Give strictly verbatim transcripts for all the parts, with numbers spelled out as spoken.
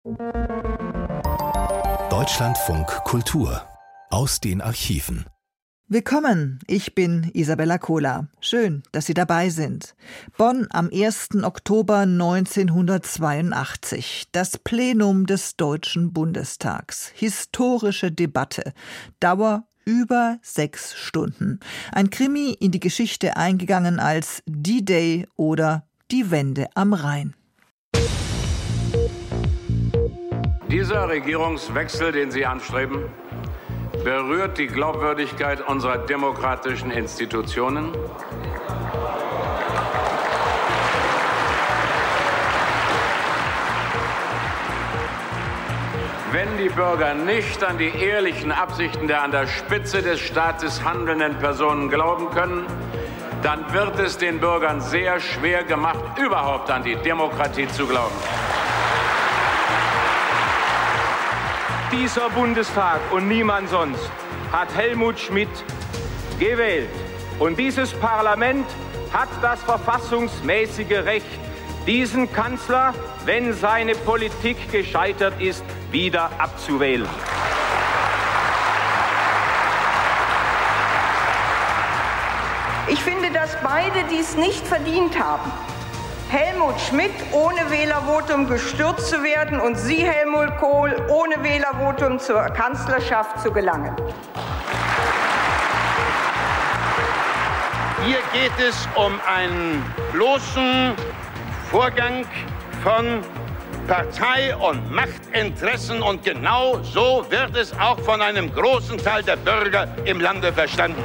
Deutschlandfunk Kultur aus den Archiven. Willkommen, ich bin Isabella Kohler. Schön, dass Sie dabei sind. Bonn am ersten Oktober neunzehnhundertzweiundachtzig. Das Plenum des Deutschen Bundestags. Historische Debatte. Dauer über sechs Stunden. Ein Krimi in die Geschichte eingegangen als D-Day oder Die Wende am Rhein. Dieser Regierungswechsel, den Sie anstreben, berührt die Glaubwürdigkeit unserer demokratischen Institutionen. Wenn die Bürger nicht an die ehrlichen Absichten der an der Spitze des Staates handelnden Personen glauben können, dann wird es den Bürgern sehr schwer gemacht, überhaupt an die Demokratie zu glauben. Dieser Bundestag und niemand sonst hat Helmut Schmidt gewählt. Und dieses Parlament hat das verfassungsmäßige Recht, diesen Kanzler, wenn seine Politik gescheitert ist, wieder abzuwählen. Ich finde, dass beide dies nicht verdient haben. Helmut Schmidt ohne Wählervotum gestürzt zu werden und Sie, Helmut Kohl, ohne Wählervotum zur Kanzlerschaft zu gelangen. Hier geht es um einen bloßen Vorgang von Partei- und Machtinteressen und genau so wird es auch von einem großen Teil der Bürger im Lande verstanden.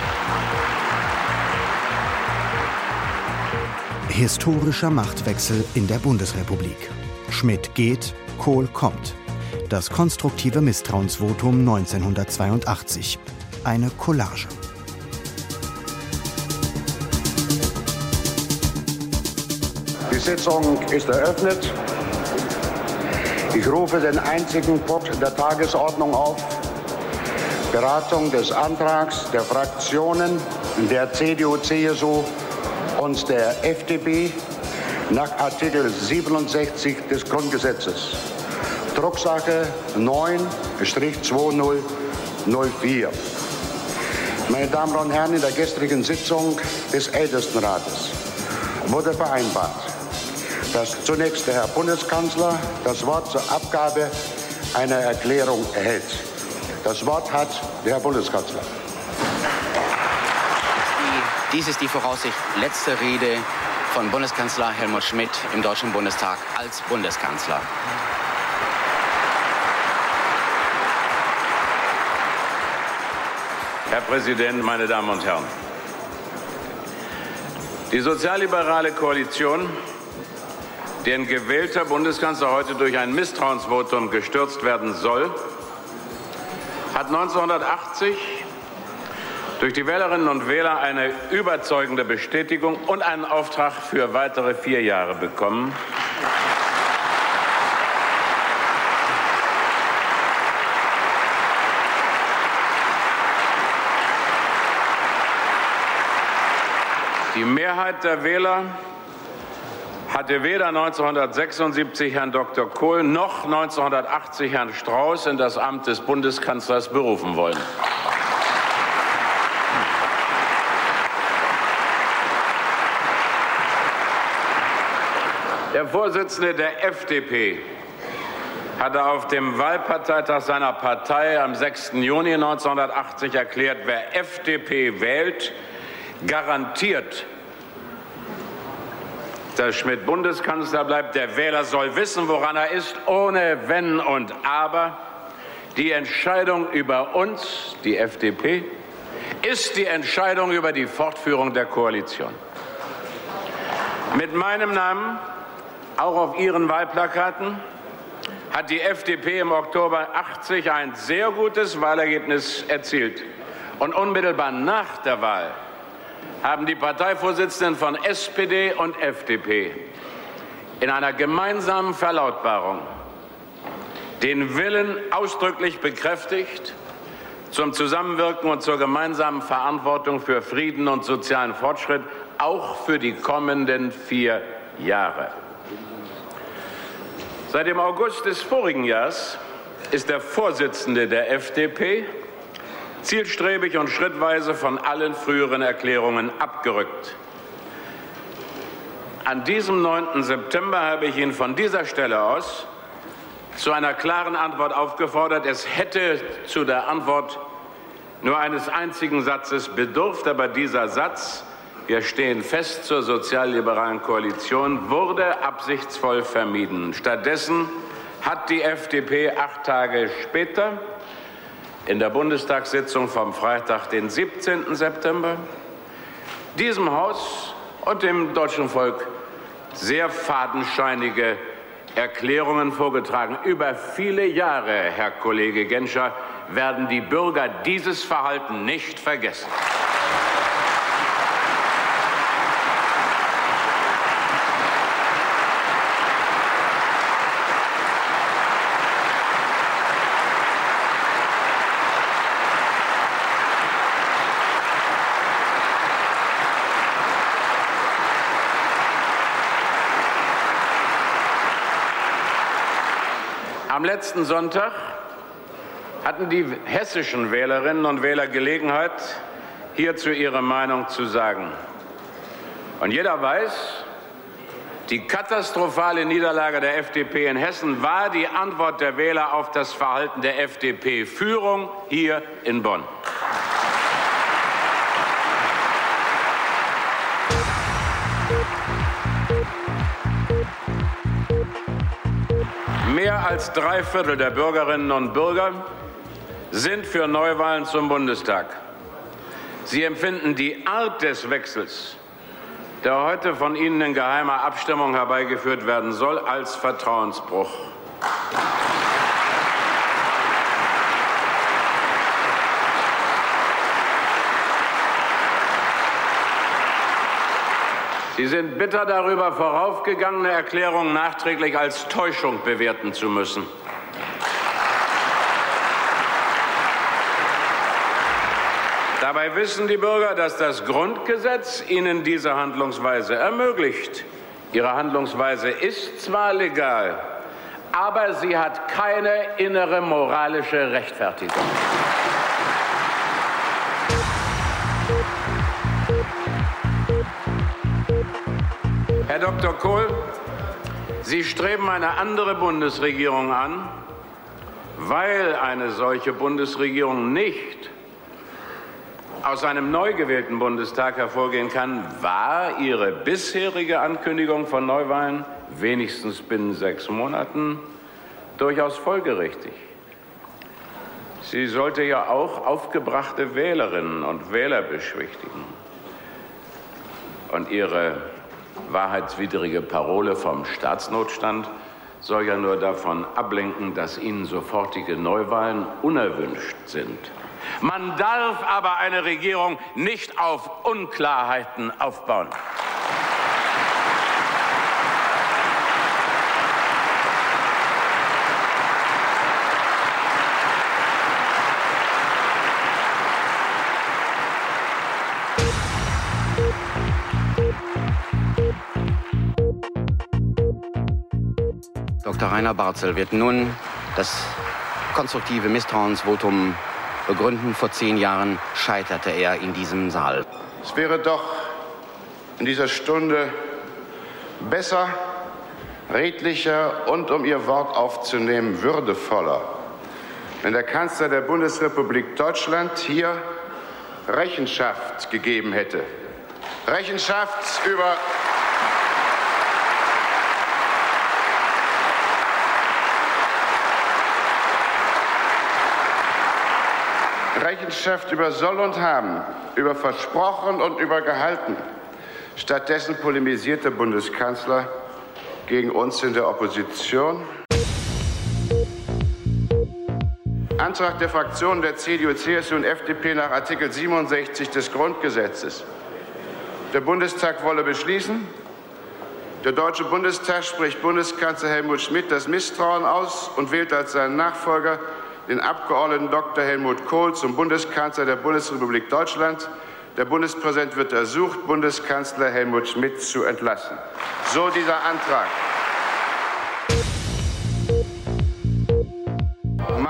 Historischer Machtwechsel in der Bundesrepublik. Schmidt geht, Kohl kommt. Das konstruktive Misstrauensvotum neunzehnhundertzweiundachtzig. Eine Collage. Die Sitzung ist eröffnet. Ich rufe den einzigen Punkt der Tagesordnung auf. Beratung des Antrags der Fraktionen der C D U C S U und der F D P nach Artikel siebenundsechzig des Grundgesetzes. Drucksache neun zweitausendvier. Meine Damen und Herren, in der gestrigen Sitzung des Ältestenrates wurde vereinbart, dass zunächst der Herr Bundeskanzler das Wort zur Abgabe einer Erklärung erhält. Das Wort hat der Herr Bundeskanzler. Dies ist die voraussichtlich letzte Rede von Bundeskanzler Helmut Schmidt im Deutschen Bundestag als Bundeskanzler. Herr Präsident, meine Damen und Herren! Die sozialliberale Koalition, deren gewählter Bundeskanzler heute durch ein Misstrauensvotum gestürzt werden soll, hat neunzehnhundertachtzig durch die Wählerinnen und Wähler eine überzeugende Bestätigung und einen Auftrag für weitere vier Jahre bekommen. Die Mehrheit der Wähler hatte weder neunzehnhundertsechsundsiebzig Herrn Doktor Kohl noch neunzehnhundertachtzig Herrn Strauß in das Amt des Bundeskanzlers berufen wollen. Der Vorsitzende der F D P hatte auf dem Wahlparteitag seiner Partei am sechsten Juni neunzehnhundertachtzig erklärt, wer F D P wählt, garantiert, dass Schmidt Bundeskanzler bleibt. Der Wähler soll wissen, woran er ist, ohne Wenn und Aber. Die Entscheidung über uns, die F D P, ist die Entscheidung über die Fortführung der Koalition. Mit meinem Namen, auch auf Ihren Wahlplakaten, hat die F D P im Oktober achtzig ein sehr gutes Wahlergebnis erzielt. Und unmittelbar nach der Wahl haben die Parteivorsitzenden von S P D und F D P in einer gemeinsamen Verlautbarung den Willen ausdrücklich bekräftigt, zum Zusammenwirken und zur gemeinsamen Verantwortung für Frieden und sozialen Fortschritt, auch für die kommenden vier Jahre. Seit dem August des vorigen Jahres ist der Vorsitzende der F D P zielstrebig und schrittweise von allen früheren Erklärungen abgerückt. An diesem neunten September habe ich ihn von dieser Stelle aus zu einer klaren Antwort aufgefordert. Es hätte zu der Antwort nur eines einzigen Satzes bedurft, aber dieser Satz, wir stehen fest zur sozialliberalen Koalition, wurde absichtsvoll vermieden. Stattdessen hat die F D P acht Tage später in der Bundestagssitzung vom Freitag, den siebzehnten September, diesem Haus und dem deutschen Volk sehr fadenscheinige Erklärungen vorgetragen. Über viele Jahre, Herr Kollege Genscher, werden die Bürger dieses Verhalten nicht vergessen. Am letzten Sonntag hatten die hessischen Wählerinnen und Wähler Gelegenheit, hierzu ihre Meinung zu sagen. Und jeder weiß, die katastrophale Niederlage der F D P in Hessen war die Antwort der Wähler auf das Verhalten der F D P-Führung hier in Bonn. Mehr als drei Viertel der Bürgerinnen und Bürger sind für Neuwahlen zum Bundestag. Sie empfinden die Art des Wechsels, der heute von Ihnen in geheimer Abstimmung herbeigeführt werden soll, als Vertrauensbruch. Sie sind bitter darüber, voraufgegangene Erklärungen nachträglich als Täuschung bewerten zu müssen. Dabei wissen die Bürger, dass das Grundgesetz ihnen diese Handlungsweise ermöglicht. Ihre Handlungsweise ist zwar legal, aber sie hat keine innere moralische Rechtfertigung. Herr Doktor Kohl, Sie streben eine andere Bundesregierung an, weil eine solche Bundesregierung nicht aus einem neu gewählten Bundestag hervorgehen kann, war Ihre bisherige Ankündigung von Neuwahlen, wenigstens binnen sechs Monaten, durchaus folgerichtig. Sie sollte ja auch aufgebrachte Wählerinnen und Wähler beschwichtigen. Und Ihre wahrheitswidrige Parole vom Staatsnotstand soll ja nur davon ablenken, dass Ihnen sofortige Neuwahlen unerwünscht sind. Man darf aber eine Regierung nicht auf Unklarheiten aufbauen. Doktor Rainer Barzel wird nun das konstruktive Misstrauensvotum begründen. Vor zehn Jahren scheiterte er in diesem Saal. Es wäre doch in dieser Stunde besser, redlicher und, um Ihr Wort aufzunehmen, würdevoller, wenn der Kanzler der Bundesrepublik Deutschland hier Rechenschaft gegeben hätte. Rechenschaft über Rechenschaft über Soll und Haben, über Versprochen und über Gehalten. Stattdessen polemisiert der Bundeskanzler gegen uns in der Opposition. Antrag der Fraktionen der C D U, C S U und F D P nach Artikel siebenundsechzig des Grundgesetzes. Der Bundestag wolle beschließen, der Deutsche Bundestag spricht Bundeskanzler Helmut Schmidt das Misstrauen aus und wählt als seinen Nachfolger den Abgeordneten Doktor Helmut Kohl zum Bundeskanzler der Bundesrepublik Deutschland. Der Bundespräsident wird ersucht, Bundeskanzler Helmut Schmidt zu entlassen. So dieser Antrag.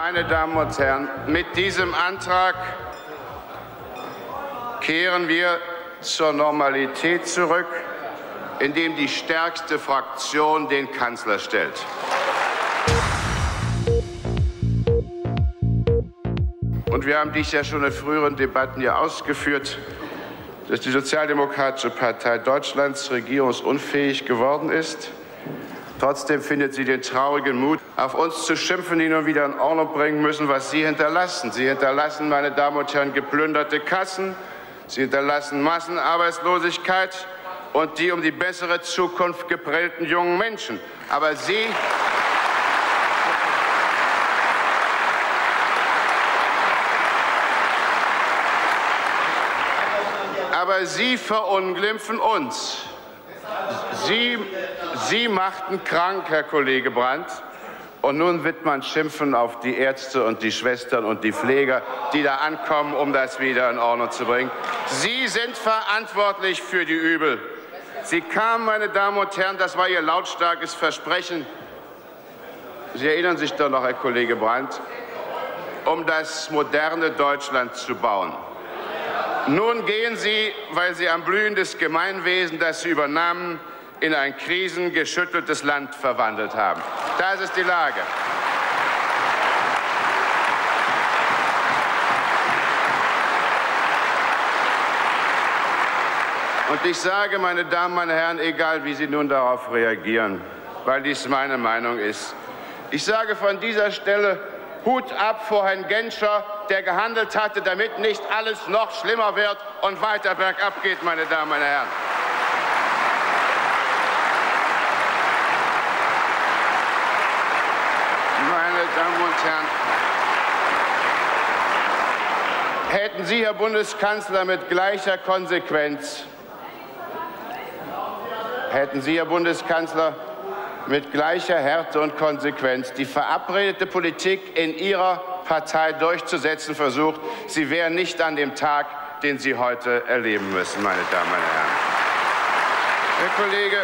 Meine Damen und Herren, mit diesem Antrag kehren wir zur Normalität zurück, indem die stärkste Fraktion den Kanzler stellt. Und wir haben dies ja schon in früheren Debatten hier ausgeführt, dass die Sozialdemokratische Partei Deutschlands regierungsunfähig geworden ist. Trotzdem findet sie den traurigen Mut, auf uns zu schimpfen, die nun wieder in Ordnung bringen müssen, was Sie hinterlassen. Sie hinterlassen, meine Damen und Herren, geplünderte Kassen, Sie hinterlassen Massenarbeitslosigkeit und die um die bessere Zukunft geprellten jungen Menschen. Aber Sie... Aber Sie verunglimpfen uns. Sie, Sie machten krank, Herr Kollege Brandt. Und nun wird man schimpfen auf die Ärzte und die Schwestern und die Pfleger, die da ankommen, um das wieder in Ordnung zu bringen. Sie sind verantwortlich für die Übel. Sie kamen, meine Damen und Herren, das war Ihr lautstarkes Versprechen. Sie erinnern sich doch noch, Herr Kollege Brandt, um das moderne Deutschland zu bauen. Nun gehen Sie, weil Sie am Blühen des Gemeinwesens, das Sie übernahmen, in ein krisengeschütteltes Land verwandelt haben. Das ist die Lage. Und ich sage, meine Damen, meine Herren, egal wie Sie nun darauf reagieren, weil dies meine Meinung ist, ich sage von dieser Stelle Hut ab vor Herrn Genscher, der gehandelt hatte, damit nicht alles noch schlimmer wird und weiter bergab geht, meine Damen, meine Herren. Meine Damen und Herren, hätten Sie, Herr Bundeskanzler, mit gleicher Konsequenz, hätten Sie, Herr Bundeskanzler, mit gleicher Härte und Konsequenz die verabredete Politik in Ihrer Partei durchzusetzen versucht, Sie wären nicht an dem Tag, den Sie heute erleben müssen, meine Damen, meine Herren. Herr Kollege,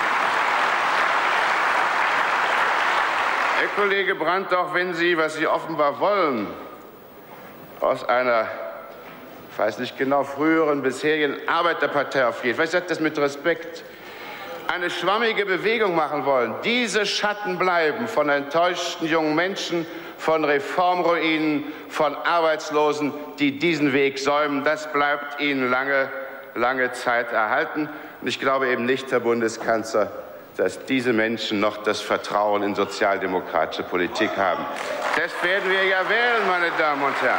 Herr Kollege Brandt, auch wenn Sie, was Sie offenbar wollen, aus einer, ich weiß nicht genau, früheren, bisherigen Arbeiterpartei auf jeden Fall, ich sage das mit Respekt, eine schwammige Bewegung machen wollen, diese Schatten bleiben von enttäuschten jungen Menschen, von Reformruinen, von Arbeitslosen, die diesen Weg säumen, das bleibt Ihnen lange, lange Zeit erhalten. Und ich glaube eben nicht, Herr Bundeskanzler, dass diese Menschen noch das Vertrauen in sozialdemokratische Politik haben. Das werden wir ja wählen, meine Damen und Herren.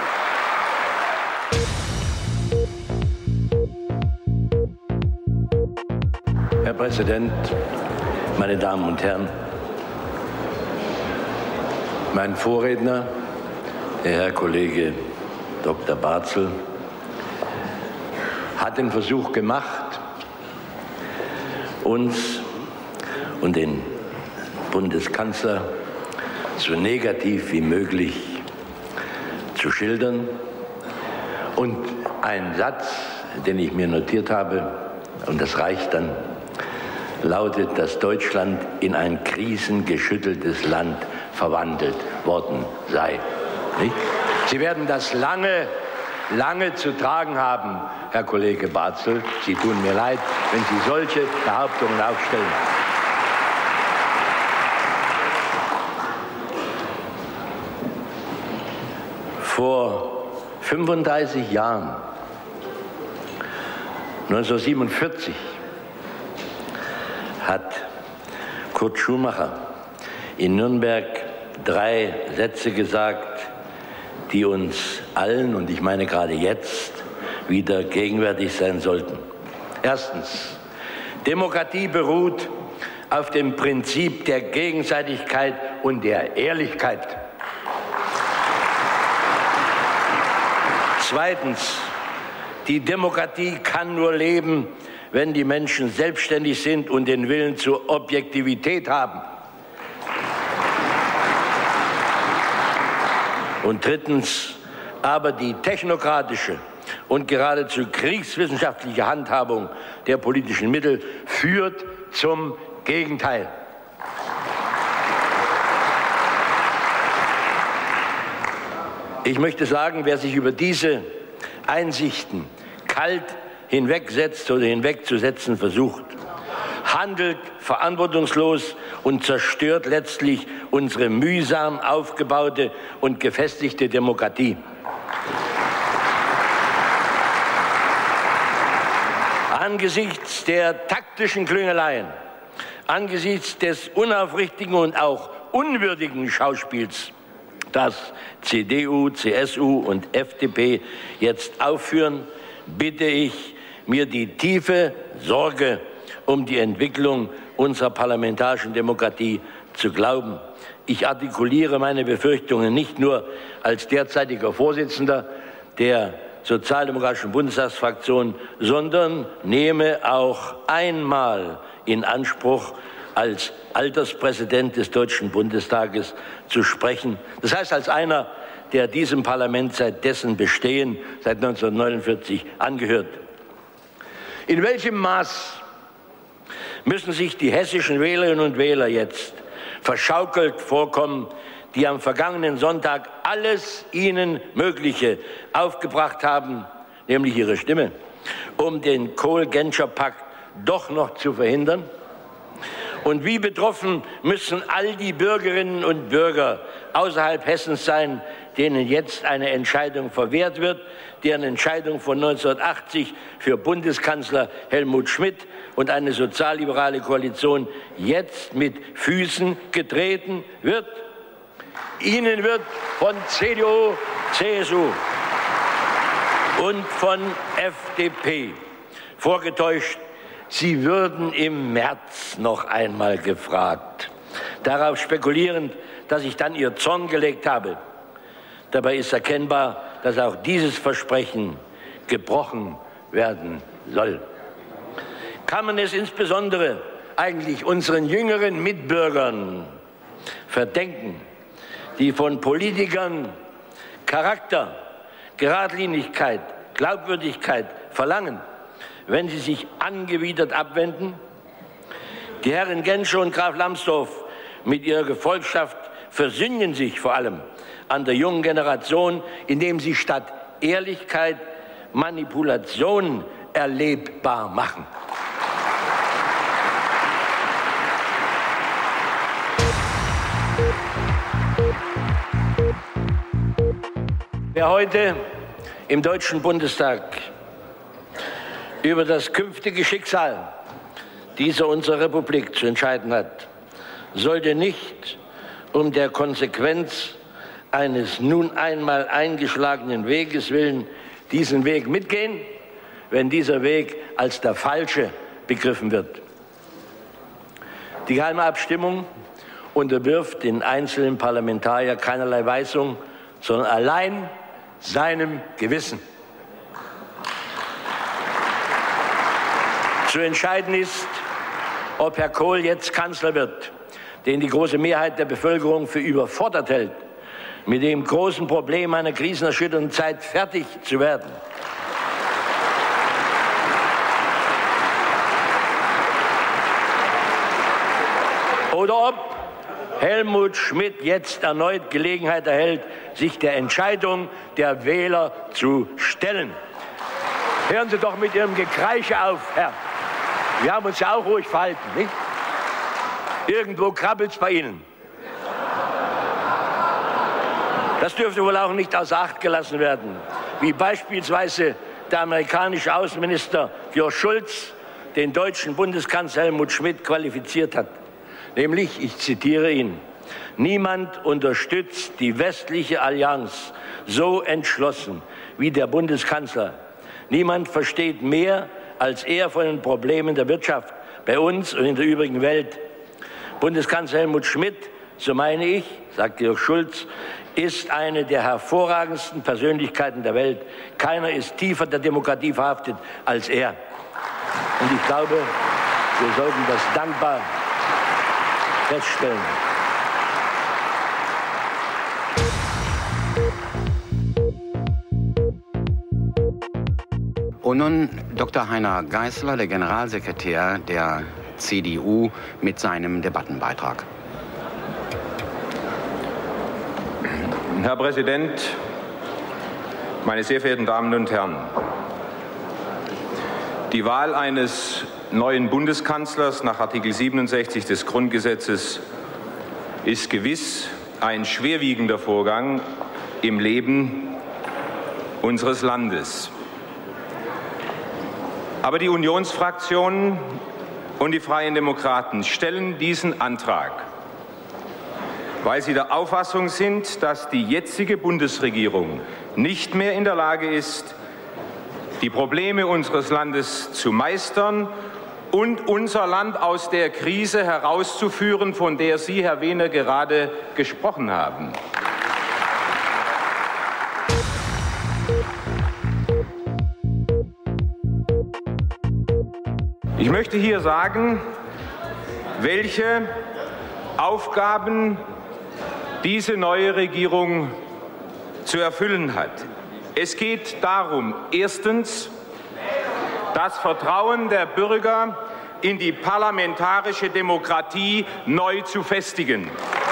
Herr Präsident, meine Damen und Herren! Mein Vorredner, der Herr Kollege Doktor Barzel, hat den Versuch gemacht, uns und den Bundeskanzler so negativ wie möglich zu schildern. Und ein Satz, den ich mir notiert habe, und das reicht dann, lautet, dass Deutschland in ein krisengeschütteltes Land verwandelt worden sei. Nicht? Sie werden das lange, lange zu tragen haben, Herr Kollege Barzel. Sie tun mir leid, wenn Sie solche Behauptungen aufstellen. Vor fünfunddreißig Jahren, neunzehnhundertsiebenundvierzig, hat Kurt Schumacher in Nürnberg drei Sätze gesagt, die uns allen, und ich meine gerade jetzt, wieder gegenwärtig sein sollten. Erstens, Demokratie beruht auf dem Prinzip der Gegenseitigkeit und der Ehrlichkeit. Zweitens, die Demokratie kann nur leben, wenn die Menschen selbstständig sind und den Willen zur Objektivität haben. Und drittens, aber die technokratische und geradezu kriegswissenschaftliche Handhabung der politischen Mittel führt zum Gegenteil. Ich möchte sagen, wer sich über diese Einsichten kalt hinwegsetzt oder hinwegzusetzen versucht, handelt verantwortungslos und zerstört letztlich unsere mühsam aufgebaute und gefestigte Demokratie. Angesichts der taktischen Klüngeleien, angesichts des unaufrichtigen und auch unwürdigen Schauspiels, das C D U, C S U und F D P jetzt aufführen, bitte ich, mir die tiefe Sorge um die Entwicklung unserer parlamentarischen Demokratie zu glauben. Ich artikuliere meine Befürchtungen nicht nur als derzeitiger Vorsitzender der Sozialdemokratischen Bundestagsfraktion, sondern nehme auch einmal in Anspruch, als Alterspräsident des Deutschen Bundestages zu sprechen. Das heißt, als einer, der diesem Parlament seit dessen Bestehen, seit neunzehnhundertneunundvierzig, angehört. In welchem Maß müssen sich die hessischen Wählerinnen und Wähler jetzt verschaukelt vorkommen, die am vergangenen Sonntag alles ihnen Mögliche aufgebracht haben, nämlich ihre Stimme, um den Kohl-Genscher-Pakt doch noch zu verhindern? Und wie betroffen müssen all die Bürgerinnen und Bürger außerhalb Hessens sein, denen jetzt eine Entscheidung verwehrt wird, deren Entscheidung von neunzehnhundertachtzig für Bundeskanzler Helmut Schmidt und eine sozialliberale Koalition jetzt mit Füßen getreten wird? Ihnen wird von C D U, C S U und von F D P vorgetäuscht, sie würden im März noch einmal gefragt, darauf spekulierend, dass ich dann ihr Zorn gelegt habe. Dabei ist erkennbar, dass auch dieses Versprechen gebrochen werden soll. Kann man es insbesondere eigentlich unseren jüngeren Mitbürgern verdenken, die von Politikern Charakter, Geradlinigkeit, Glaubwürdigkeit verlangen, wenn sie sich angewidert abwenden? Die Herren Genscher und Graf Lambsdorff mit ihrer Gefolgschaft versündigen sich vor allem an der jungen Generation, indem sie statt Ehrlichkeit Manipulation erlebbar machen. Wer heute im Deutschen Bundestag über das künftige Schicksal dieser unserer Republik zu entscheiden hat, sollte nicht um der Konsequenz eines nun einmal eingeschlagenen Weges willen diesen Weg mitgehen, wenn dieser Weg als der falsche begriffen wird. Die geheime Abstimmung unterwirft den einzelnen Parlamentarier keinerlei Weisung, sondern allein seinem Gewissen. Zu entscheiden ist, ob Herr Kohl jetzt Kanzler wird, den die große Mehrheit der Bevölkerung für überfordert hält, mit dem großen Problem einer krisenerschütternden Zeit fertig zu werden. Oder ob Helmut Schmidt jetzt erneut Gelegenheit erhält, sich der Entscheidung der Wähler zu stellen. Hören Sie doch mit Ihrem Gekreische auf, Herr. Wir haben uns ja auch ruhig verhalten, nicht? Irgendwo krabbelt es bei Ihnen. Das dürfte wohl auch nicht außer Acht gelassen werden, wie beispielsweise der amerikanische Außenminister Georg Schulz den deutschen Bundeskanzler Helmut Schmidt qualifiziert hat. Nämlich, ich zitiere ihn, niemand unterstützt die westliche Allianz so entschlossen wie der Bundeskanzler. Niemand versteht mehr als er von den Problemen der Wirtschaft bei uns und in der übrigen Welt. Bundeskanzler Helmut Schmidt, so meine ich, sagt Georg Schulz, ist eine der hervorragendsten Persönlichkeiten der Welt. Keiner ist tiefer der Demokratie verhaftet als er. Und ich glaube, wir sollten das dankbar feststellen. Und nun Doktor Heiner Geißler, der Generalsekretär der C D U, mit seinem Debattenbeitrag. Herr Präsident, Meine sehr verehrten Damen und Herren, die Wahl eines neuen Bundeskanzlers nach Artikel siebenundsechzig des Grundgesetzes ist gewiss ein schwerwiegender Vorgang im Leben unseres Landes. Aber die Unionsfraktionen und die Freien Demokraten stellen diesen Antrag, weil sie der Auffassung sind, dass die jetzige Bundesregierung nicht mehr in der Lage ist, die Probleme unseres Landes zu meistern und unser Land aus der Krise herauszuführen, von der Sie, Herr Wehner, gerade gesprochen haben. Ich möchte hier sagen, welche Aufgaben diese neue Regierung zu erfüllen hat. Es geht darum, erstens, das Vertrauen der Bürger in die parlamentarische Demokratie neu zu festigen.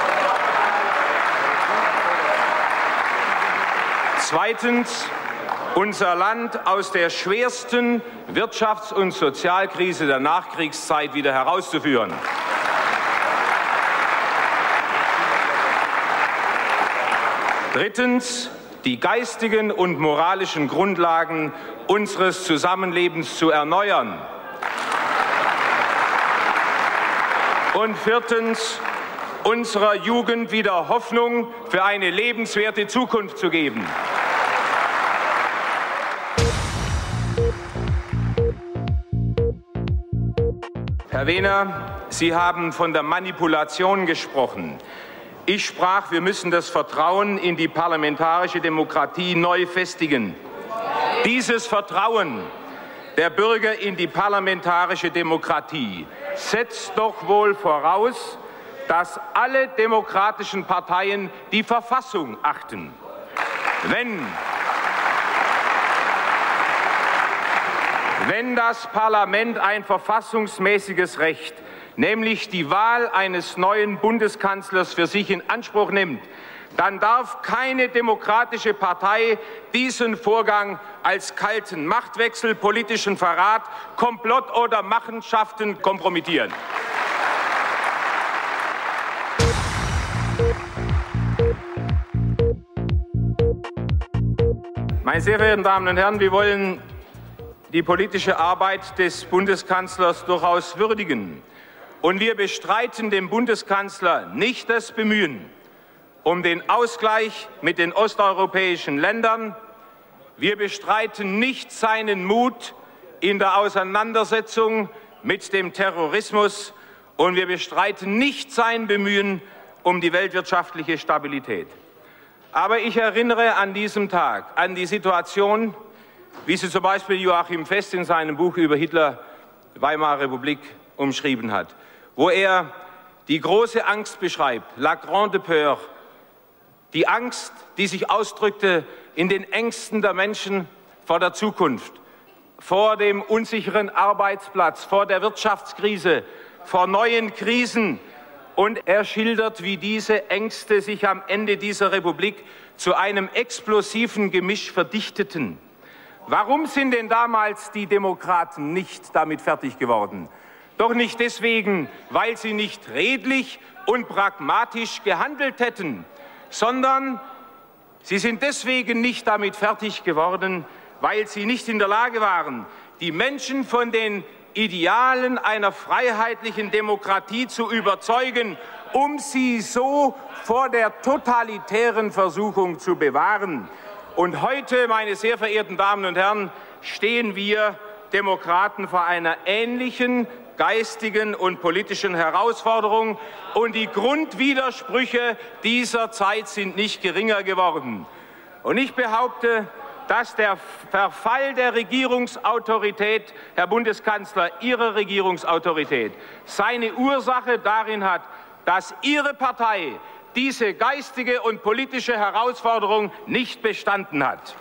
Zweitens, unser Land aus der schwersten Wirtschafts- und Sozialkrise der Nachkriegszeit wieder herauszuführen. Drittens, die geistigen und moralischen Grundlagen unseres Zusammenlebens zu erneuern. Und viertens, unserer Jugend wieder Hoffnung für eine lebenswerte Zukunft zu geben. Herr Wehner, Sie haben von der Manipulation gesprochen. Ich sprach, wir müssen das Vertrauen in die parlamentarische Demokratie neu festigen. Dieses Vertrauen der Bürger in die parlamentarische Demokratie setzt doch wohl voraus, dass alle demokratischen Parteien die Verfassung achten. Wenn, wenn das Parlament ein verfassungsmäßiges Recht, nämlich die Wahl eines neuen Bundeskanzlers, für sich in Anspruch nimmt, dann darf keine demokratische Partei diesen Vorgang als kalten Machtwechsel, politischen Verrat, Komplott oder Machenschaften kompromittieren. Meine sehr verehrten Damen und Herren, wir wollen die politische Arbeit des Bundeskanzlers durchaus würdigen. Und wir bestreiten dem Bundeskanzler nicht das Bemühen um den Ausgleich mit den osteuropäischen Ländern. Wir bestreiten nicht seinen Mut in der Auseinandersetzung mit dem Terrorismus. Und wir bestreiten nicht sein Bemühen um die weltwirtschaftliche Stabilität. Aber ich erinnere an diesem Tag an die Situation, wie sie zum Beispiel Joachim Fest in seinem Buch über Hitler, Weimarer Republik, umschrieben hat, wo er die große Angst beschreibt, la grande peur, die Angst, die sich ausdrückte in den Ängsten der Menschen vor der Zukunft, vor dem unsicheren Arbeitsplatz, vor der Wirtschaftskrise, vor neuen Krisen. Und er schildert, wie diese Ängste sich am Ende dieser Republik zu einem explosiven Gemisch verdichteten. Warum sind denn damals die Demokraten nicht damit fertig geworden? Doch nicht deswegen, weil sie nicht redlich und pragmatisch gehandelt hätten, sondern sie sind deswegen nicht damit fertig geworden, weil sie nicht in der Lage waren, die Menschen von den Idealen einer freiheitlichen Demokratie zu überzeugen, um sie so vor der totalitären Versuchung zu bewahren. Und heute, meine sehr verehrten Damen und Herren, stehen wir Demokraten vor einer ähnlichen geistigen und politischen Herausforderung. Und die Grundwidersprüche dieser Zeit sind nicht geringer geworden. Und ich behaupte, dass der Verfall der Regierungsautorität, Herr Bundeskanzler, Ihrer Regierungsautorität, seine Ursache darin hat, dass Ihre Partei diese geistige und politische Herausforderung nicht bestanden hat.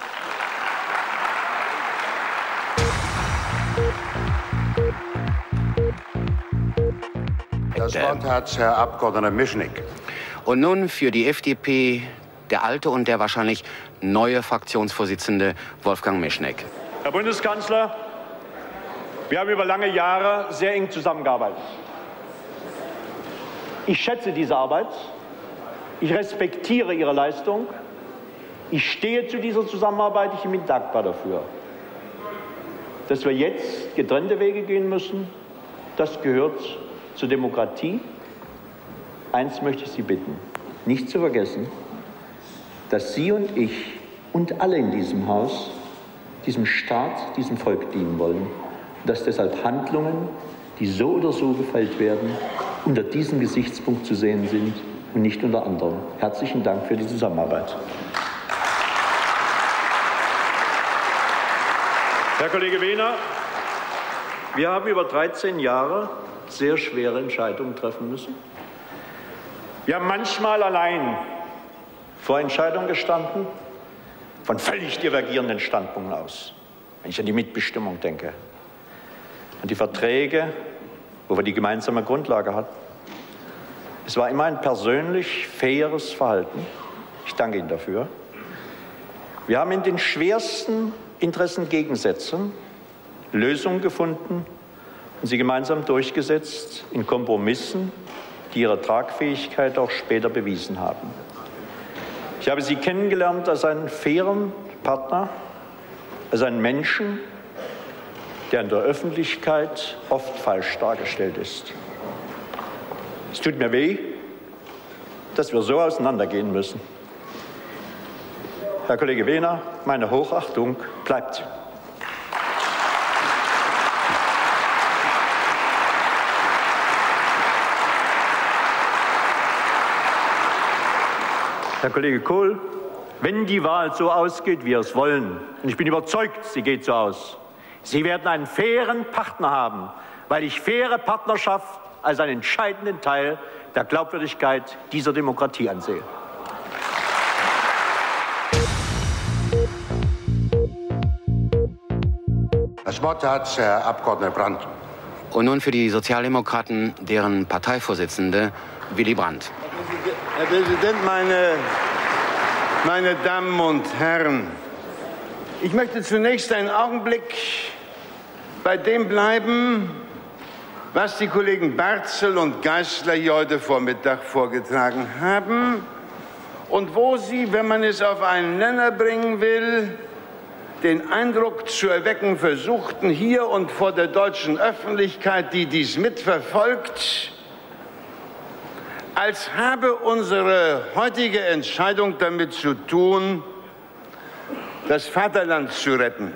Das Wort hat Herr Abgeordneter Mischnick. Und nun für die F D P der alte und der wahrscheinlich neue Fraktionsvorsitzende Wolfgang Mischneck. Herr Bundeskanzler, wir haben über lange Jahre sehr eng zusammengearbeitet. Ich schätze diese Arbeit, ich respektiere Ihre Leistung, ich stehe zu dieser Zusammenarbeit, ich bin dankbar dafür. Dass wir jetzt getrennte Wege gehen müssen, das gehört zur Demokratie. Eins möchte ich Sie bitten, nicht zu vergessen, dass Sie und ich und alle in diesem Haus diesem Staat, diesem Volk dienen wollen. Dass deshalb Handlungen, die so oder so gefällt werden, unter diesem Gesichtspunkt zu sehen sind und nicht unter anderem. Herzlichen Dank für die Zusammenarbeit. Herr Kollege Wehner, wir haben über dreizehn Jahre sehr schwere Entscheidungen treffen müssen. Wir haben manchmal allein vor Entscheidungen gestanden, von völlig divergierenden Standpunkten aus. Wenn ich an die Mitbestimmung denke, an die Verträge, wo wir die gemeinsame Grundlage hatten. Es war immer ein persönlich faires Verhalten. Ich danke Ihnen dafür. Wir haben in den schwersten Interessengegensätzen Lösungen gefunden und sie gemeinsam durchgesetzt in Kompromissen, die ihre Tragfähigkeit auch später bewiesen haben. Ich habe Sie kennengelernt als einen fairen Partner, als einen Menschen, der in der Öffentlichkeit oft falsch dargestellt ist. Es tut mir weh, dass wir so auseinandergehen müssen. Herr Kollege Wehner, meine Hochachtung bleibt. Herr Kollege Kohl, wenn die Wahl so ausgeht, wie wir es wollen, und ich bin überzeugt, sie geht so aus, Sie werden einen fairen Partner haben, weil ich faire Partnerschaft als einen entscheidenden Teil der Glaubwürdigkeit dieser Demokratie ansehe. Das Wort hat Herr Abgeordneter Brandt. Und nun für die Sozialdemokraten, deren Parteivorsitzende Willy Brandt. Herr Präsident, meine, meine Damen und Herren, ich möchte zunächst einen Augenblick bei dem bleiben, was die Kollegen Barzel und Geisler hier heute Vormittag vorgetragen haben und wo sie, wenn man es auf einen Nenner bringen will, den Eindruck zu erwecken versuchten, hier und vor der deutschen Öffentlichkeit, die dies mitverfolgt, als habe unsere heutige Entscheidung damit zu tun, das Vaterland zu retten.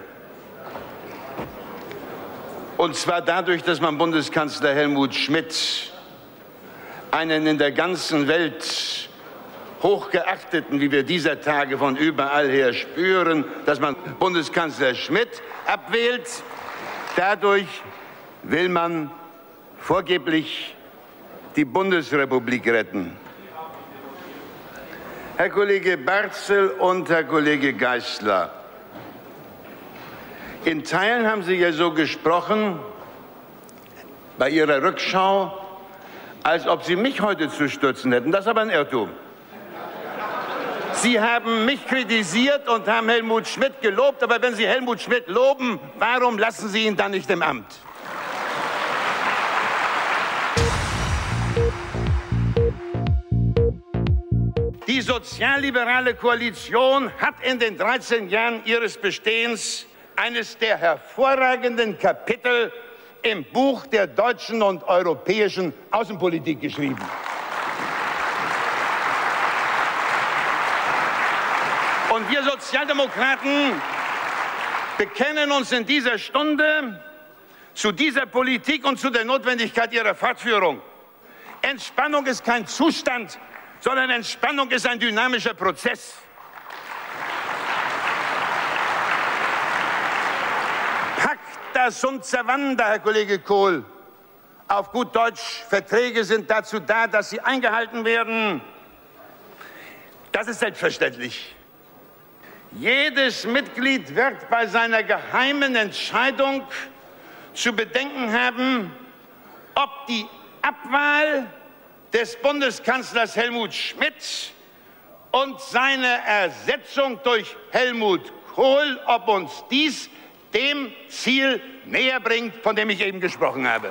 Und zwar dadurch, dass man Bundeskanzler Helmut Schmidt, einen in der ganzen Welt hochgeachteten, wie wir dieser Tage von überall her spüren, dass man Bundeskanzler Schmidt abwählt. Dadurch will man vorgeblich die Bundesrepublik retten. Herr Kollege Barzel und Herr Kollege Geisler, in Teilen haben Sie ja so gesprochen, bei Ihrer Rückschau, als ob Sie mich heute zu stützen hätten. Das ist aber ein Irrtum. Sie haben mich kritisiert und haben Helmut Schmidt gelobt, aber wenn Sie Helmut Schmidt loben, warum lassen Sie ihn dann nicht im Amt? Die sozialliberale Koalition hat in den dreizehn Jahren ihres Bestehens eines der hervorragenden Kapitel im Buch der deutschen und europäischen Außenpolitik geschrieben. Und wir Sozialdemokraten bekennen uns in dieser Stunde zu dieser Politik und zu der Notwendigkeit ihrer Fortführung. Entspannung ist kein Zustand, sondern Entspannung ist ein dynamischer Prozess. Pacta sunt servanda, Herr Kollege Kohl. Auf gut Deutsch, Verträge sind dazu da, dass sie eingehalten werden. Das ist selbstverständlich. Jedes Mitglied wird bei seiner geheimen Entscheidung zu bedenken haben, ob die Abwahl des Bundeskanzlers Helmut Schmidt und seine Ersetzung durch Helmut Kohl, ob uns dies dem Ziel näher bringt, von dem ich eben gesprochen habe.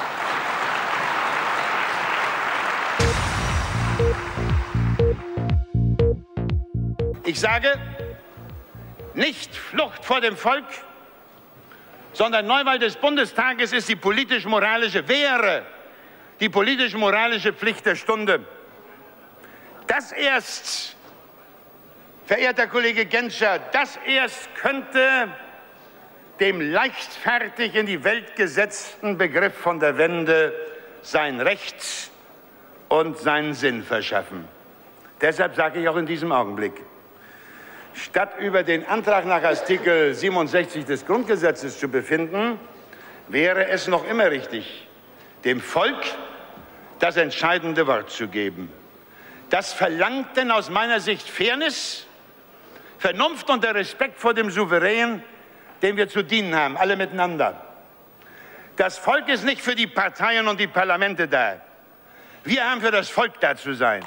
Ich sage, nicht Flucht vor dem Volk, sondern Neuwahl des Bundestages ist die politisch-moralische, wäre die politisch-moralische Pflicht der Stunde. Das erst, verehrter Kollege Genscher, das erst könnte dem leichtfertig in die Welt gesetzten Begriff von der Wende sein Recht und seinen Sinn verschaffen. Deshalb sage ich auch in diesem Augenblick, statt über den Antrag nach Artikel siebenundsechzig des Grundgesetzes zu befinden, wäre es noch immer richtig, dem Volk das entscheidende Wort zu geben. Das verlangt denn aus meiner Sicht Fairness, Vernunft und der Respekt vor dem Souverän, dem wir zu dienen haben, alle miteinander. Das Volk ist nicht für die Parteien und die Parlamente da. Wir haben für das Volk da zu sein.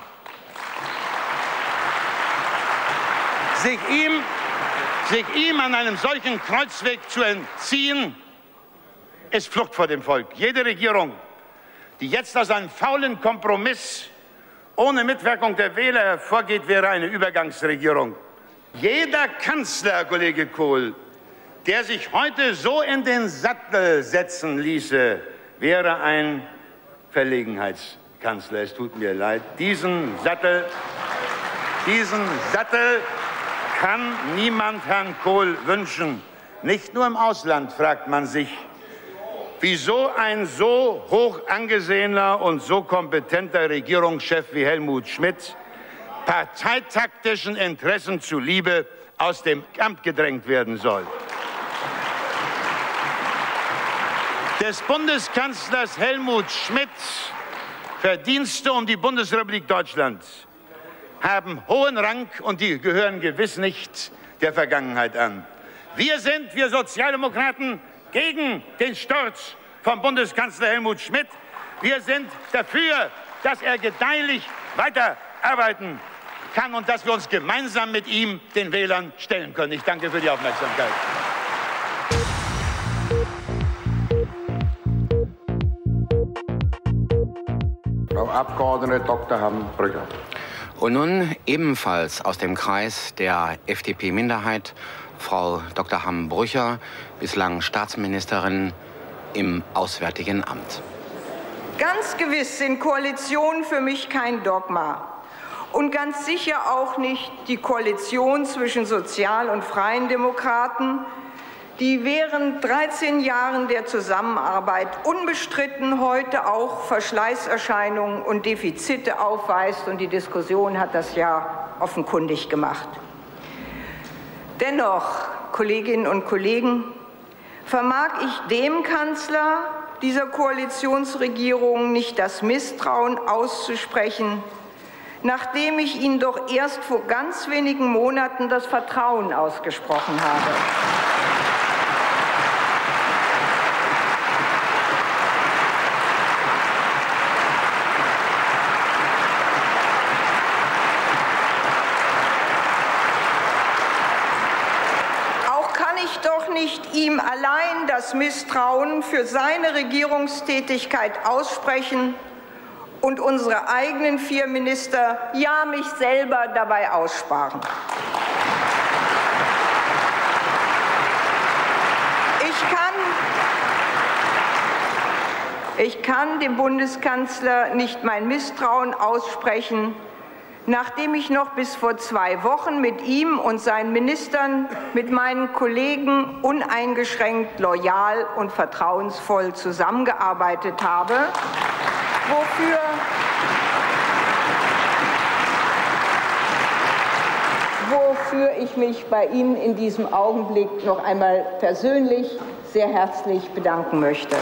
Sich ihm, sich ihm an einem solchen Kreuzweg zu entziehen, ist Flucht vor dem Volk. Jede Regierung, die jetzt aus einem faulen Kompromiss ohne Mitwirkung der Wähler hervorgeht, wäre eine Übergangsregierung. Jeder Kanzler, Kollege Kohl, der sich heute so in den Sattel setzen ließe, wäre ein Verlegenheitskanzler. Es tut mir leid. Diesen Sattel, diesen Sattel kann niemand Herrn Kohl wünschen. Nicht nur im Ausland fragt man sich, wieso ein so hoch angesehener und so kompetenter Regierungschef wie Helmut Schmidt parteitaktischen Interessen zuliebe aus dem Amt gedrängt werden soll. Des Bundeskanzlers Helmut Schmidts Verdienste um die Bundesrepublik Deutschland haben hohen Rang und die gehören gewiss nicht der Vergangenheit an. Wir sind, wir Sozialdemokraten, gegen den Sturz von Bundeskanzler Helmut Schmidt. Wir sind dafür, dass er gedeihlich weiterarbeiten kann und dass wir uns gemeinsam mit ihm den Wählern stellen können. Ich danke für die Aufmerksamkeit. Frau Abgeordnete Doktor Hamm-Brücher. Und nun ebenfalls aus dem Kreis der F D P-Minderheit Frau Doktor Hamm-Brücher, bislang Staatsministerin im Auswärtigen Amt. Ganz gewiss sind Koalitionen für mich kein Dogma. Und ganz sicher auch nicht die Koalition zwischen Sozial- und Freien Demokraten, die während dreizehn Jahren der Zusammenarbeit unbestritten heute auch Verschleißerscheinungen und Defizite aufweist. Und die Diskussion hat das ja offenkundig gemacht. Dennoch, Kolleginnen und Kollegen, vermag ich dem Kanzler dieser Koalitionsregierung nicht das Misstrauen auszusprechen, nachdem ich Ihnen doch erst vor ganz wenigen Monaten das Vertrauen ausgesprochen habe. Nicht ihm allein das Misstrauen für seine Regierungstätigkeit aussprechen und unsere eigenen vier Minister, ja mich selber, dabei aussparen. Ich kann, ich kann dem Bundeskanzler nicht mein Misstrauen aussprechen, nachdem ich noch bis vor zwei Wochen mit ihm und seinen Ministern, mit meinen Kollegen uneingeschränkt loyal und vertrauensvoll zusammengearbeitet habe, wofür, wofür ich mich bei Ihnen in diesem Augenblick noch einmal persönlich sehr herzlich bedanken möchte.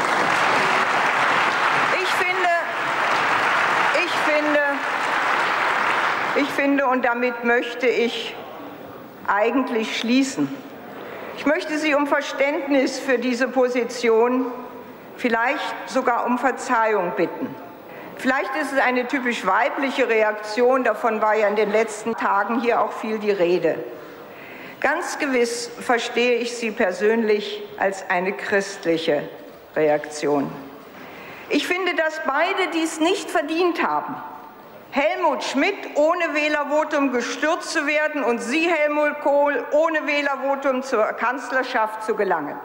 Ich finde, und damit möchte ich eigentlich schließen, ich möchte Sie um Verständnis für diese Position, vielleicht sogar um Verzeihung bitten. Vielleicht ist es eine typisch weibliche Reaktion, davon war ja in den letzten Tagen hier auch viel die Rede. Ganz gewiss verstehe ich sie persönlich als eine christliche Reaktion. Ich finde, dass beide dies nicht verdient haben. Helmut Schmidt ohne Wählervotum gestürzt zu werden und Sie, Helmut Kohl, ohne Wählervotum zur Kanzlerschaft zu gelangen.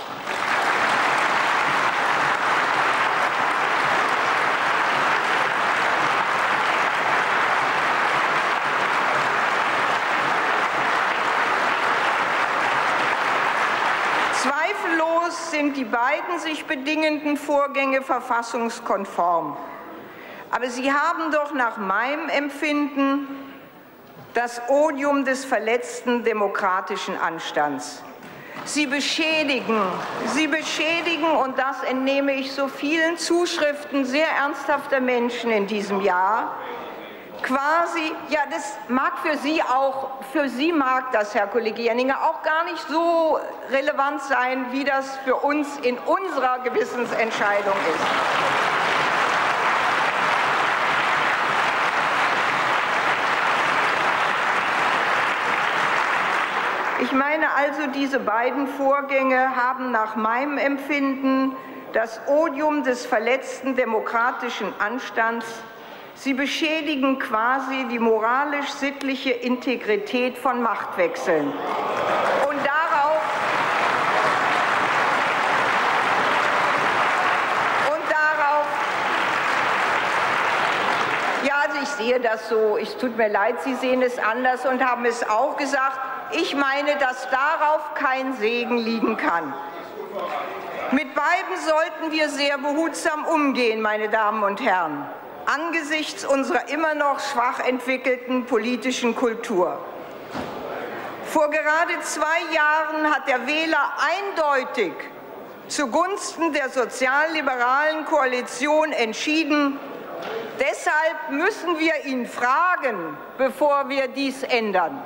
Zweifellos sind die beiden sich bedingenden Vorgänge verfassungskonform. Aber sie haben doch nach meinem Empfinden das Odium des verletzten demokratischen Anstands. Sie beschädigen, sie beschädigen, und das entnehme ich so vielen Zuschriften sehr ernsthafter Menschen in diesem Jahr, quasi, ja, das mag für Sie auch, für Sie mag das, Herr Kollege Jenninger, auch gar nicht so relevant sein, wie das für uns in unserer Gewissensentscheidung ist. Ich meine also, diese beiden Vorgänge haben nach meinem Empfinden das Odium des verletzten demokratischen Anstands. Sie beschädigen quasi die moralisch-sittliche Integrität von Machtwechseln. Und darauf, und darauf, ja, also ich sehe das so, es tut mir leid, Sie sehen es anders und haben es auch gesagt. Ich meine, dass darauf kein Segen liegen kann. Mit beiden sollten wir sehr behutsam umgehen, meine Damen und Herren, angesichts unserer immer noch schwach entwickelten politischen Kultur. Vor gerade zwei Jahren hat der Wähler eindeutig zugunsten der sozialliberalen Koalition entschieden. Deshalb müssen wir ihn fragen, bevor wir dies ändern.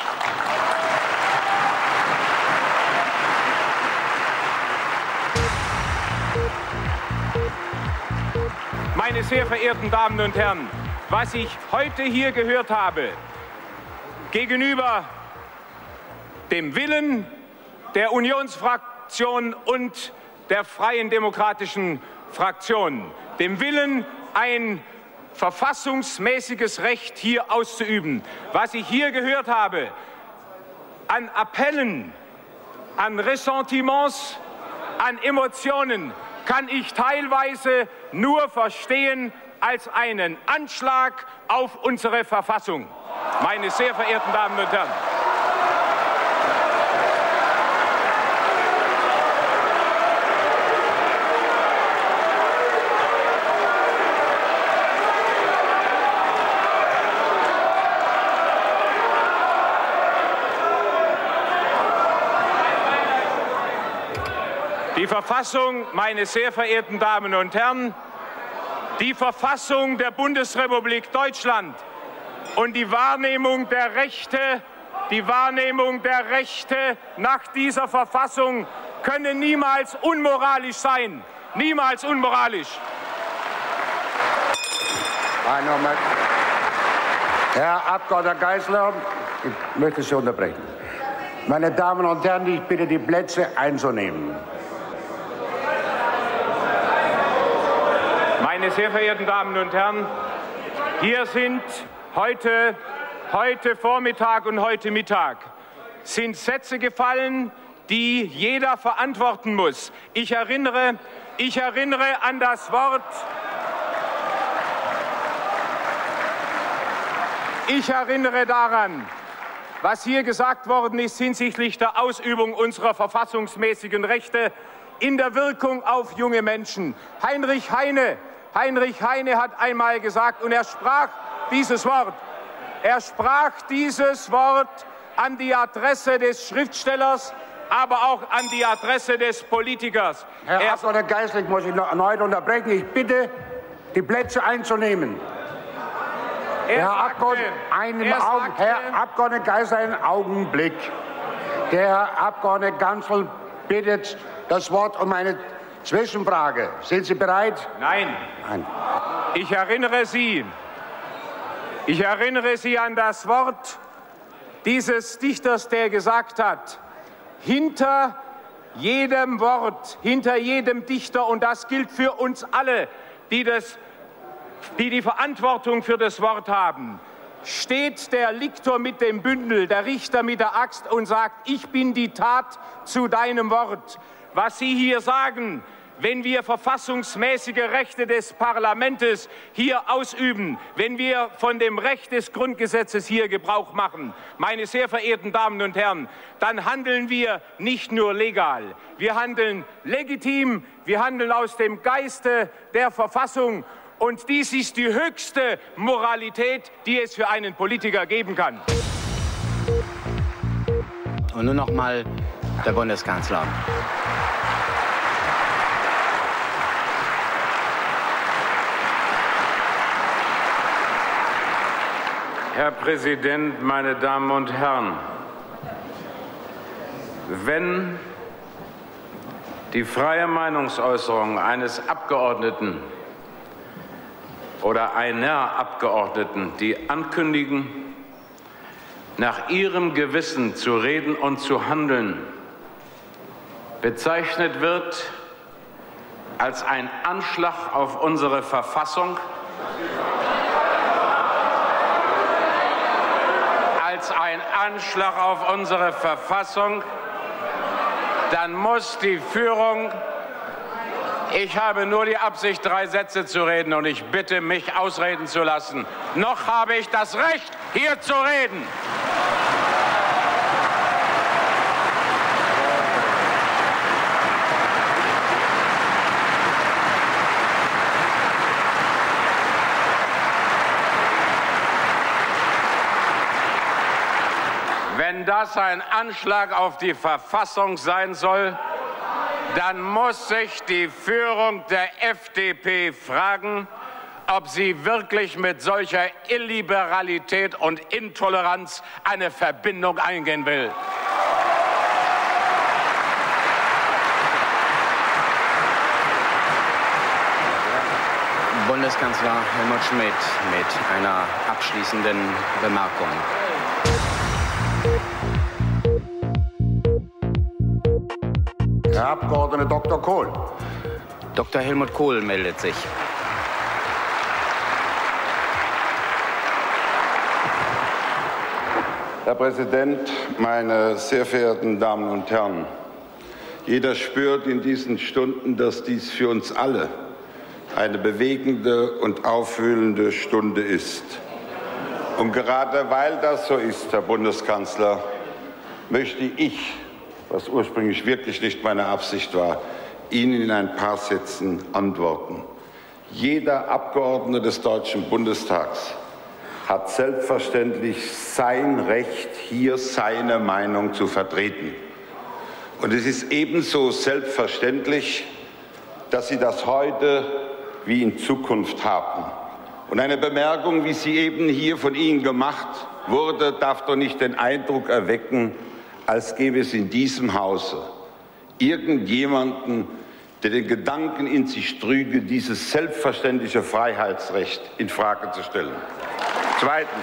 Meine sehr verehrten Damen und Herren, was ich heute hier gehört habe, gegenüber dem Willen der Unionsfraktion und der Freien Demokratischen Fraktion, dem Willen, ein verfassungsmäßiges Recht hier auszuüben, was ich hier gehört habe, an Appellen, an Ressentiments, an Emotionen, kann ich teilweise nur verstehen als einen Anschlag auf unsere Verfassung. Meine sehr verehrten Damen und Herren. Die Verfassung, meine sehr verehrten Damen und Herren, die Verfassung der Bundesrepublik Deutschland und die Wahrnehmung der Rechte, die Wahrnehmung der Rechte nach dieser Verfassung können niemals unmoralisch sein. Niemals unmoralisch. Einen Moment. Herr Abgeordneter Geisler, ich möchte Sie unterbrechen. Meine Damen und Herren, ich bitte, die Plätze einzunehmen. Meine sehr verehrten Damen und Herren, hier sind heute, heute Vormittag und heute Mittag sind Sätze gefallen, die jeder verantworten muss. Ich erinnere, ich erinnere an das Wort, ich erinnere daran, was hier gesagt worden ist hinsichtlich der Ausübung unserer verfassungsmäßigen Rechte in der Wirkung auf junge Menschen. Heinrich Heine Heinrich Heine hat einmal gesagt, und er sprach dieses Wort, er sprach dieses Wort an die Adresse des Schriftstellers, aber auch an die Adresse des Politikers. Herr er Abgeordneter Geisler, ich muss Sie noch erneut unterbrechen. Ich bitte, die Plätze einzunehmen. Herr, sagte, Abgeordneter, einen Augen, Herr Abgeordneter Geisler, einen Augenblick. Der Herr Abgeordnete Gansel bittet das Wort um eine Zwischenfrage. Sind Sie bereit? Nein. Nein. Ich erinnere Sie, ich erinnere Sie an das Wort dieses Dichters, der gesagt hat, hinter jedem Wort, hinter jedem Dichter, und das gilt für uns alle, die, das, die die Verantwortung für das Wort haben, steht der Liktor mit dem Bündel, der Richter mit der Axt und sagt, ich bin die Tat zu deinem Wort. Was Sie hier sagen, wenn wir verfassungsmäßige Rechte des Parlaments hier ausüben, wenn wir von dem Recht des Grundgesetzes hier Gebrauch machen, meine sehr verehrten Damen und Herren, dann handeln wir nicht nur legal, wir handeln legitim, wir handeln aus dem Geiste der Verfassung, und dies ist die höchste Moralität, die es für einen Politiker geben kann. Und nun noch mal der Bundeskanzler. Herr Präsident, meine Damen und Herren! Wenn die freie Meinungsäußerung eines Abgeordneten oder einer Abgeordneten, die ankündigen, nach ihrem Gewissen zu reden und zu handeln, bezeichnet wird als ein Anschlag auf unsere Verfassung, als ein Anschlag auf unsere Verfassung, dann muss die Führung, ich habe nur die Absicht, drei Sätze zu reden, und ich bitte, mich ausreden zu lassen. Noch habe ich das Recht, hier zu reden. Wenn das ein Anschlag auf die Verfassung sein soll, dann muss sich die Führung der F D P fragen, ob sie wirklich mit solcher Illiberalität und Intoleranz eine Verbindung eingehen will. Bundeskanzler Helmut Schmidt mit einer abschließenden Bemerkung. Herr Abgeordneter Doktor Kohl. Doktor Helmut Kohl meldet sich. Herr Präsident, meine sehr verehrten Damen und Herren! Jeder spürt in diesen Stunden, dass dies für uns alle eine bewegende und aufwühlende Stunde ist. Und gerade weil das so ist, Herr Bundeskanzler, möchte ich, was ursprünglich wirklich nicht meine Absicht war, Ihnen in ein paar Sätzen antworten. Jeder Abgeordnete des Deutschen Bundestags hat selbstverständlich sein Recht, hier seine Meinung zu vertreten. Und es ist ebenso selbstverständlich, dass Sie das heute wie in Zukunft haben. Und eine Bemerkung, wie sie eben hier von Ihnen gemacht wurde, darf doch nicht den Eindruck erwecken, als gäbe es in diesem Hause irgendjemanden, der den Gedanken in sich trüge, dieses selbstverständliche Freiheitsrecht in Frage zu stellen. Zweitens.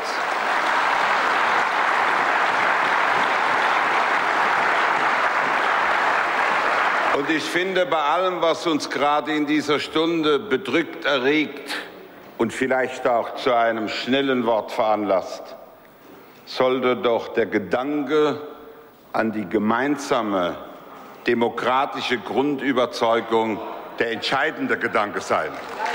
Und ich finde, bei allem, was uns gerade in dieser Stunde bedrückt, erregt und vielleicht auch zu einem schnellen Wort veranlasst, sollte doch der Gedanke an die gemeinsame demokratische Grundüberzeugung der entscheidende Gedanke sein.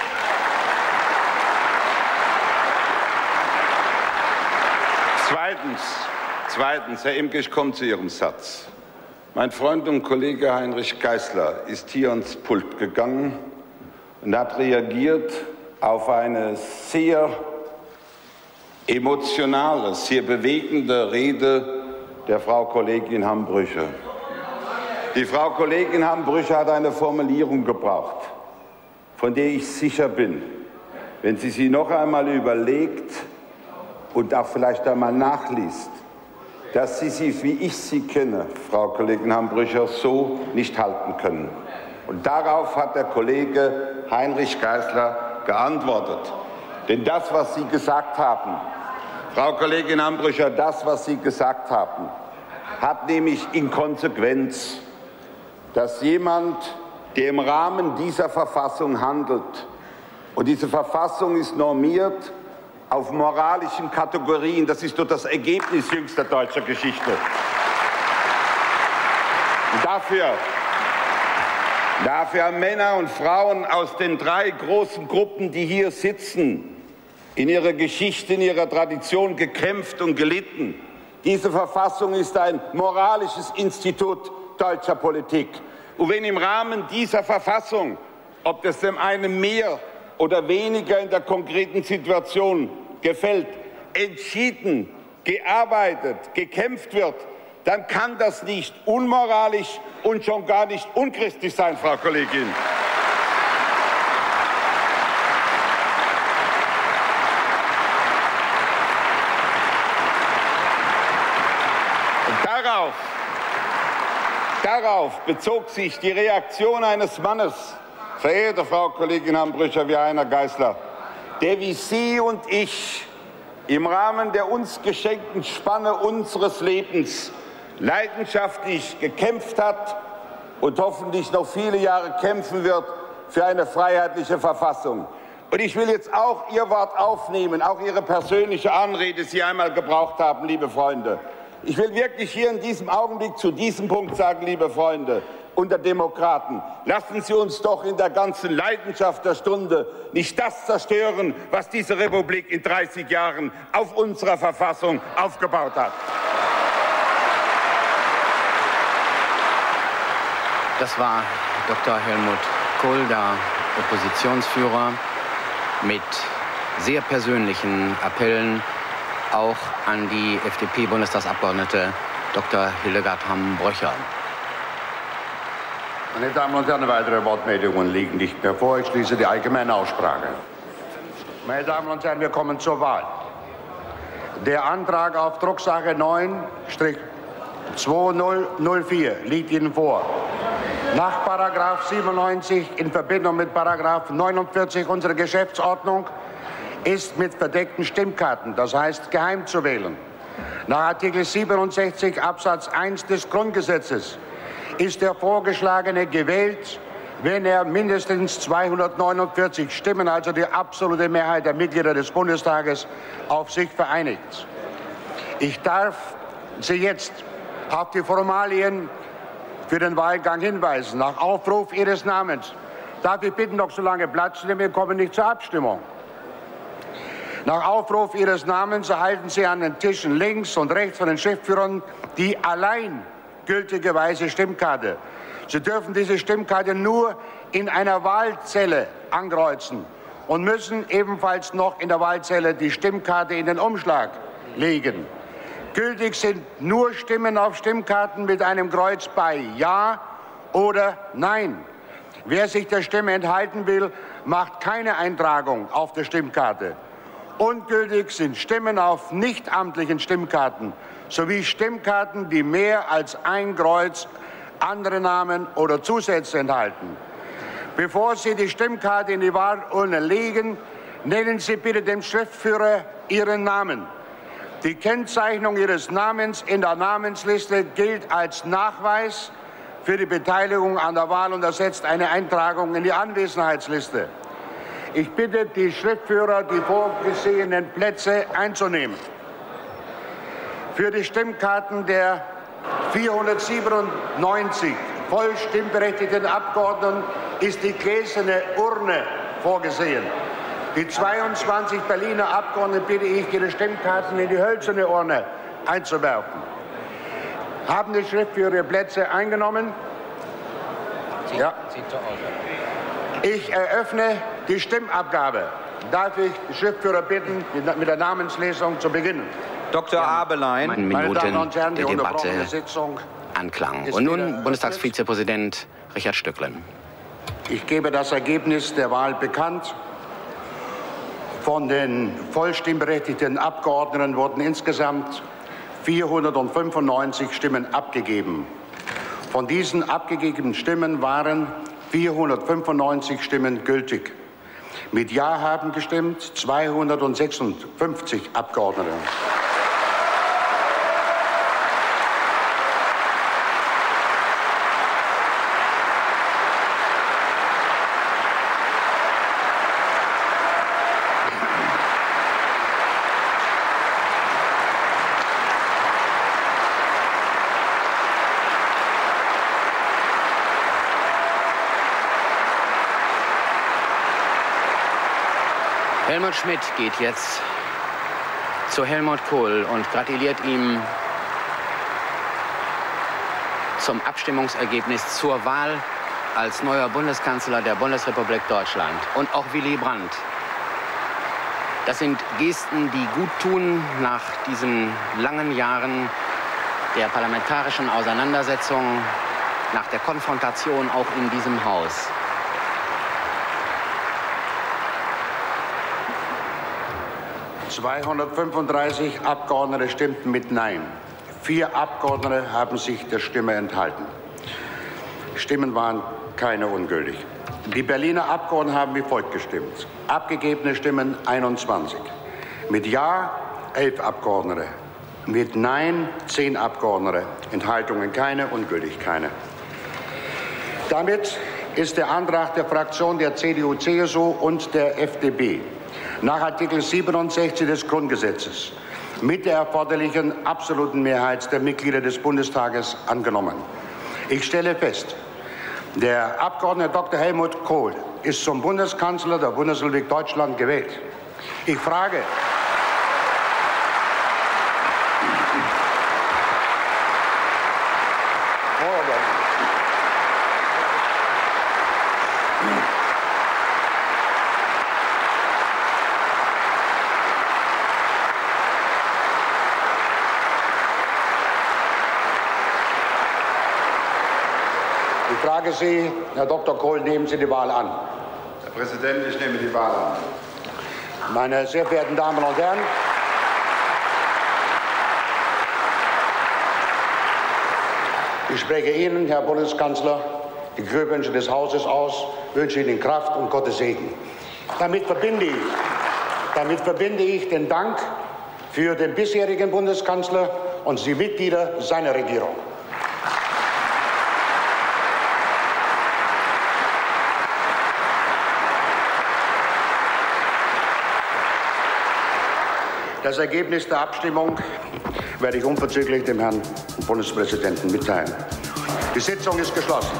Zweitens, zweitens, Herr Imke, ich komme zu Ihrem Satz. Mein Freund und Kollege Heinrich Geisler ist hier ans Pult gegangen und hat reagiert auf eine sehr emotionale, sehr bewegende Rede der Frau Kollegin Hambrüche. Die Frau Kollegin Hambrüche hat eine Formulierung gebraucht, von der ich sicher bin, wenn sie sie noch einmal überlegt und auch vielleicht einmal nachliest, dass Sie sie, wie ich sie kenne, Frau Kollegin Hambrüche, so nicht halten können. Und darauf hat der Kollege Heinrich Geisler geantwortet. Denn das, was Sie gesagt haben, Frau Kollegin Ambrücher, das, was Sie gesagt haben, hat nämlich in Konsequenz, dass jemand, der im Rahmen dieser Verfassung handelt, und diese Verfassung ist normiert auf moralischen Kategorien, das ist doch das Ergebnis jüngster deutscher Geschichte. Und dafür, dafür haben Männer und Frauen aus den drei großen Gruppen, die hier sitzen, in ihrer Geschichte, in ihrer Tradition gekämpft und gelitten. Diese Verfassung ist ein moralisches Institut deutscher Politik. Und wenn im Rahmen dieser Verfassung, ob das dem einen mehr oder weniger in der konkreten Situation gefällt, entschieden, gearbeitet, gekämpft wird, dann kann das nicht unmoralisch und schon gar nicht unchristlich sein, Frau Kollegin. Darauf, darauf bezog sich die Reaktion eines Mannes, verehrte Frau Kollegin Ambrücher, wie Heiner Geißler, der wie Sie und ich im Rahmen der uns geschenkten Spanne unseres Lebens leidenschaftlich gekämpft hat und hoffentlich noch viele Jahre kämpfen wird für eine freiheitliche Verfassung. Und ich will jetzt auch Ihr Wort aufnehmen, auch Ihre persönliche Anrede, die Sie einmal gebraucht haben, liebe Freunde. Ich will wirklich hier in diesem Augenblick zu diesem Punkt sagen, liebe Freunde, unter Demokraten, lassen Sie uns doch in der ganzen Leidenschaft der Stunde nicht das zerstören, was diese Republik in dreißig Jahren auf unserer Verfassung aufgebaut hat. Das war Doktor Helmut Kohl, der Oppositionsführer, mit sehr persönlichen Appellen auch an die F D P-Bundestagsabgeordnete Doktor Hildegard Hamm-Bröcher. Meine Damen und Herren, weitere Wortmeldungen liegen nicht mehr vor. Ich schließe die allgemeine Aussprache. Meine Damen und Herren, wir kommen zur Wahl. Der Antrag auf Drucksache neun zweitausendvier liegt Ihnen vor. Nach Paragraph siebenundneunzig in Verbindung mit Paragraph neunundvierzig unserer Geschäftsordnung ist mit verdeckten Stimmkarten, das heißt geheim zu wählen. Nach Artikel siebenundsechzig Absatz eins des Grundgesetzes ist der Vorgeschlagene gewählt, wenn er mindestens zweihundertneunundvierzig Stimmen, also die absolute Mehrheit der Mitglieder des Bundestages, auf sich vereinigt. Ich darf Sie jetzt auf die Formalien für den Wahlgang hinweisen. Nach Aufruf Ihres Namens darf ich bitten, noch so lange Platz nehmen, wir kommen nicht zur Abstimmung. Nach Aufruf Ihres Namens erhalten Sie an den Tischen links und rechts von den Schriftführern die allein gültige weiße Stimmkarte. Sie dürfen diese Stimmkarte nur in einer Wahlzelle ankreuzen und müssen ebenfalls noch in der Wahlzelle die Stimmkarte in den Umschlag legen. Gültig sind nur Stimmen auf Stimmkarten mit einem Kreuz bei Ja oder Nein. Wer sich der Stimme enthalten will, macht keine Eintragung auf der Stimmkarte. Ungültig sind Stimmen auf nichtamtlichen Stimmkarten sowie Stimmkarten, die mehr als ein Kreuz, andere Namen oder Zusätze enthalten. Bevor Sie die Stimmkarte in die Wahlurne legen, nennen Sie bitte dem Schriftführer Ihren Namen. Die Kennzeichnung Ihres Namens in der Namensliste gilt als Nachweis für die Beteiligung an der Wahl und ersetzt eine Eintragung in die Anwesenheitsliste. Ich bitte die Schriftführer, die vorgesehenen Plätze einzunehmen. Für die Stimmkarten der vierhundertsiebenundneunzig voll stimmberechtigten Abgeordneten ist die gläserne Urne vorgesehen. Die zweiundzwanzig Berliner Abgeordneten bitte ich, ihre Stimmkarten in die hölzerne Urne einzuwerfen. Haben die Schriftführer ihre Plätze eingenommen? Ja. Ich eröffne die Stimmabgabe. Darf ich die Schriftführer bitten, mit der Namenslesung zu beginnen? Doktor Abelein. Minuten der Debatte anklang. Und nun Bundestagsvizepräsident Richard Stöcklen. Ich gebe das Ergebnis der Wahl bekannt. Von den vollstimmberechtigten Abgeordneten wurden insgesamt vierhundertfünfundneunzig Stimmen abgegeben. Von diesen abgegebenen Stimmen waren vierhundertfünfundneunzig Stimmen gültig. Mit Ja haben gestimmt zweihundertsechsundfünfzig Abgeordnete. Helmut Schmidt geht jetzt zu Helmut Kohl und gratuliert ihm zum Abstimmungsergebnis zur Wahl als neuer Bundeskanzler der Bundesrepublik Deutschland. Und auch Willy Brandt. Das sind Gesten, die gut tun nach diesen langen Jahren der parlamentarischen Auseinandersetzung, nach der Konfrontation auch in diesem Haus. zweihundertfünfunddreißig Abgeordnete stimmten mit Nein. Vier Abgeordnete haben sich der Stimme enthalten. Stimmen waren keine ungültig. Die Berliner Abgeordneten haben wie folgt gestimmt. Abgegebene Stimmen einundzwanzig. Mit Ja elf Abgeordnete. Mit Nein zehn Abgeordnete. Enthaltungen keine, ungültig keine. Damit ist der Antrag der Fraktion der C D U C S U und der F D P nach Artikel siebenundsechzig des Grundgesetzes mit der erforderlichen absoluten Mehrheit der Mitglieder des Bundestages angenommen. Ich stelle fest, der Abgeordnete Doktor Helmut Kohl ist zum Bundeskanzler der Bundesrepublik Deutschland gewählt. Ich frage, Ich frage Sie, Herr Doktor Kohl, nehmen Sie die Wahl an? Herr Präsident, ich nehme die Wahl an. Meine sehr verehrten Damen und Herren, ich spreche Ihnen, Herr Bundeskanzler, die Glückwünsche des Hauses aus, wünsche Ihnen Kraft und Gottes Segen. Damit verbinde ich, damit verbinde ich den Dank für den bisherigen Bundeskanzler und die Mitglieder seiner Regierung. Das Ergebnis der Abstimmung werde ich unverzüglich dem Herrn Bundespräsidenten mitteilen. Die Sitzung ist geschlossen.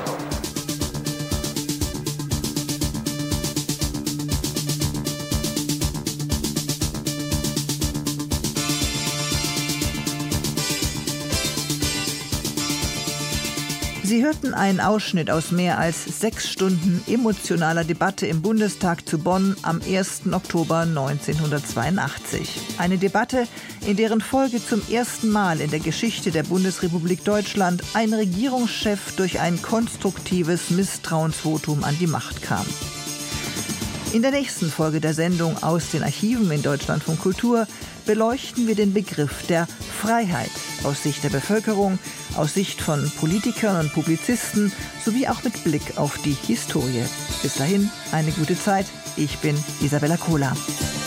Sie hörten einen Ausschnitt aus mehr als sechs Stunden emotionaler Debatte im Bundestag zu Bonn am ersten Oktober neunzehnhundertzweiundachtzig. Eine Debatte, in deren Folge zum ersten Mal in der Geschichte der Bundesrepublik Deutschland ein Regierungschef durch ein konstruktives Misstrauensvotum an die Macht kam. In der nächsten Folge der Sendung Aus den Archiven in Deutschlandfunk Kultur beleuchten wir den Begriff der Freiheit aus Sicht der Bevölkerung, aus Sicht von Politikern und Publizisten sowie auch mit Blick auf die Historie. Bis dahin eine gute Zeit. Ich bin Isabella Kohler.